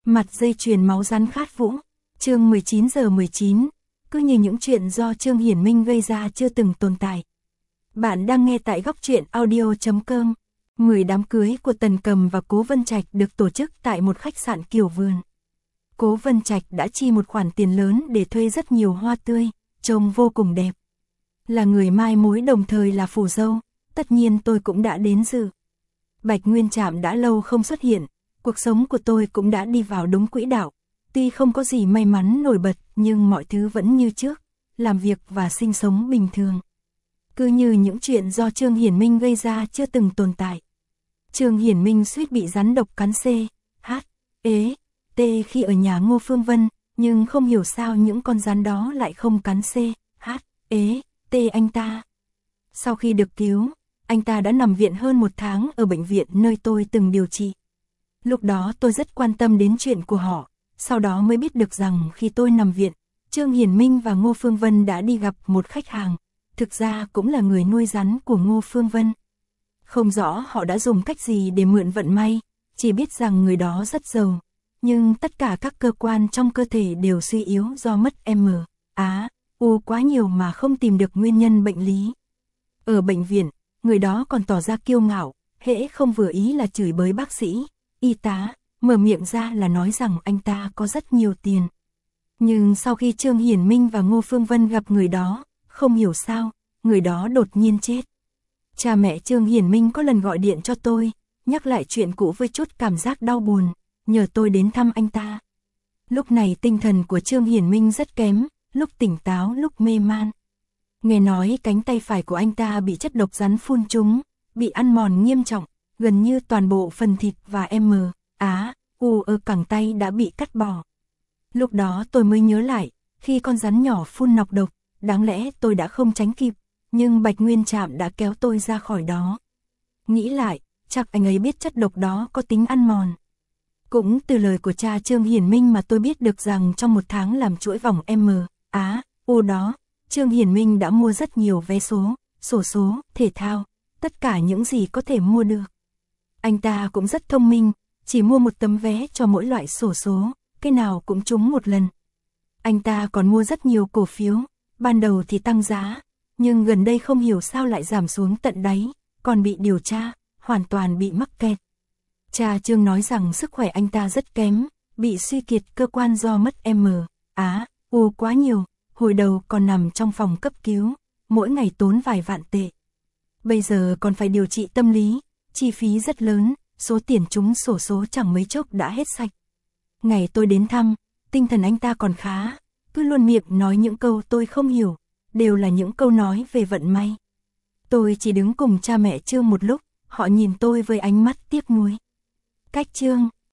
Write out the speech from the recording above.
Mặt dây chuyền máu rắn khát vũ, chương 19:19, cứ như những chuyện do Trương Hiển Minh gây ra chưa từng tồn tại. Bạn đang nghe tại Góc Truyện Audio.com. 10 đám cưới của Tần Cầm và Cố Vân Trạch được tổ chức tại một khách sạn Kiều Vườn. Cố Vân Trạch đã chi một khoản tiền lớn để thuê rất nhiều hoa tươi, trông vô cùng đẹp. Là người mai mối đồng thời là phù dâu, tất nhiên tôi cũng đã đến dự. Bạch Nguyên Trạm đã lâu không xuất hiện, cuộc sống của tôi cũng đã đi vào đúng quỹ đạo. Tuy không có gì may mắn nổi bật nhưng mọi thứ vẫn như trước, làm việc và sinh sống bình thường. Cứ như những chuyện do Trương Hiển Minh gây ra chưa từng tồn tại. Trương Hiển Minh suýt bị rắn độc cắn C, H, E, T khi ở nhà Ngô Phương Vân, nhưng không hiểu sao những con rắn đó lại không cắn C, H, E, T anh ta. Sau khi được cứu, anh ta đã nằm viện hơn 1 tháng ở bệnh viện nơi tôi từng điều trị. Lúc đó tôi rất quan tâm đến chuyện của họ, sau đó mới biết được rằng khi tôi nằm viện, Trương Hiển Minh và Ngô Phương Vân đã đi gặp một khách hàng, thực ra cũng là người nuôi rắn của Ngô Phương Vân. Không rõ họ đã dùng cách gì để mượn vận may, chỉ biết rằng người đó rất giàu, nhưng tất cả các cơ quan trong cơ thể đều suy yếu do mất U quá nhiều mà không tìm được nguyên nhân bệnh lý. Ở bệnh viện, người đó còn tỏ ra kiêu ngạo, hễ không vừa ý là chửi bới bác sĩ, y tá, mở miệng ra là nói rằng anh ta có rất nhiều tiền. Nhưng sau khi Trương Hiển Minh và Ngô Phương Vân gặp người đó, không hiểu sao, người đó đột nhiên chết. Cha mẹ Trương Hiển Minh có lần gọi điện cho tôi, nhắc lại chuyện cũ với chút cảm giác đau buồn, nhờ tôi đến thăm anh ta. Lúc này tinh thần của Trương Hiển Minh rất kém, lúc tỉnh táo lúc mê man. Nghe nói cánh tay phải của anh ta bị chất độc rắn phun trúng, bị ăn mòn nghiêm trọng, gần như toàn bộ phần thịt và U ở cẳng tay đã bị cắt bỏ. Lúc đó tôi mới nhớ lại, khi con rắn nhỏ phun nọc độc, đáng lẽ tôi đã không tránh kịp, nhưng Bạch Nguyên Trạm đã kéo tôi ra khỏi đó. Nghĩ lại, chắc anh ấy biết chất độc đó có tính ăn mòn. Cũng từ lời của cha Trương Hiển Minh mà tôi biết được rằng trong 1 tháng làm chuỗi vòng U đó, Trương Hiển Minh đã mua rất nhiều vé số, xổ số, thể thao, tất cả những gì có thể mua được. Anh ta cũng rất thông minh, chỉ mua 1 tấm vé cho mỗi loại xổ số, cái nào cũng trúng 1 lần. Anh ta còn mua rất nhiều cổ phiếu, ban đầu thì tăng giá, nhưng gần đây không hiểu sao lại giảm xuống tận đáy, còn bị điều tra, hoàn toàn bị mắc kẹt. Cha Trương nói rằng sức khỏe anh ta rất kém, bị suy kiệt cơ quan do mất U quá nhiều, hồi đầu còn nằm trong phòng cấp cứu, mỗi ngày tốn vài vạn tệ. Bây giờ còn phải điều trị tâm lý, chi phí rất lớn, số tiền trúng xổ số chẳng mấy chốc đã hết sạch. Ngày tôi đến thăm, tinh thần anh ta còn khá, cứ luôn miệng nói những câu tôi không hiểu, đều là những câu nói về vận may. Tôi chỉ đứng cùng cha mẹ Trương một lúc, họ nhìn tôi với ánh mắt tiếc nuối. Cách Trương,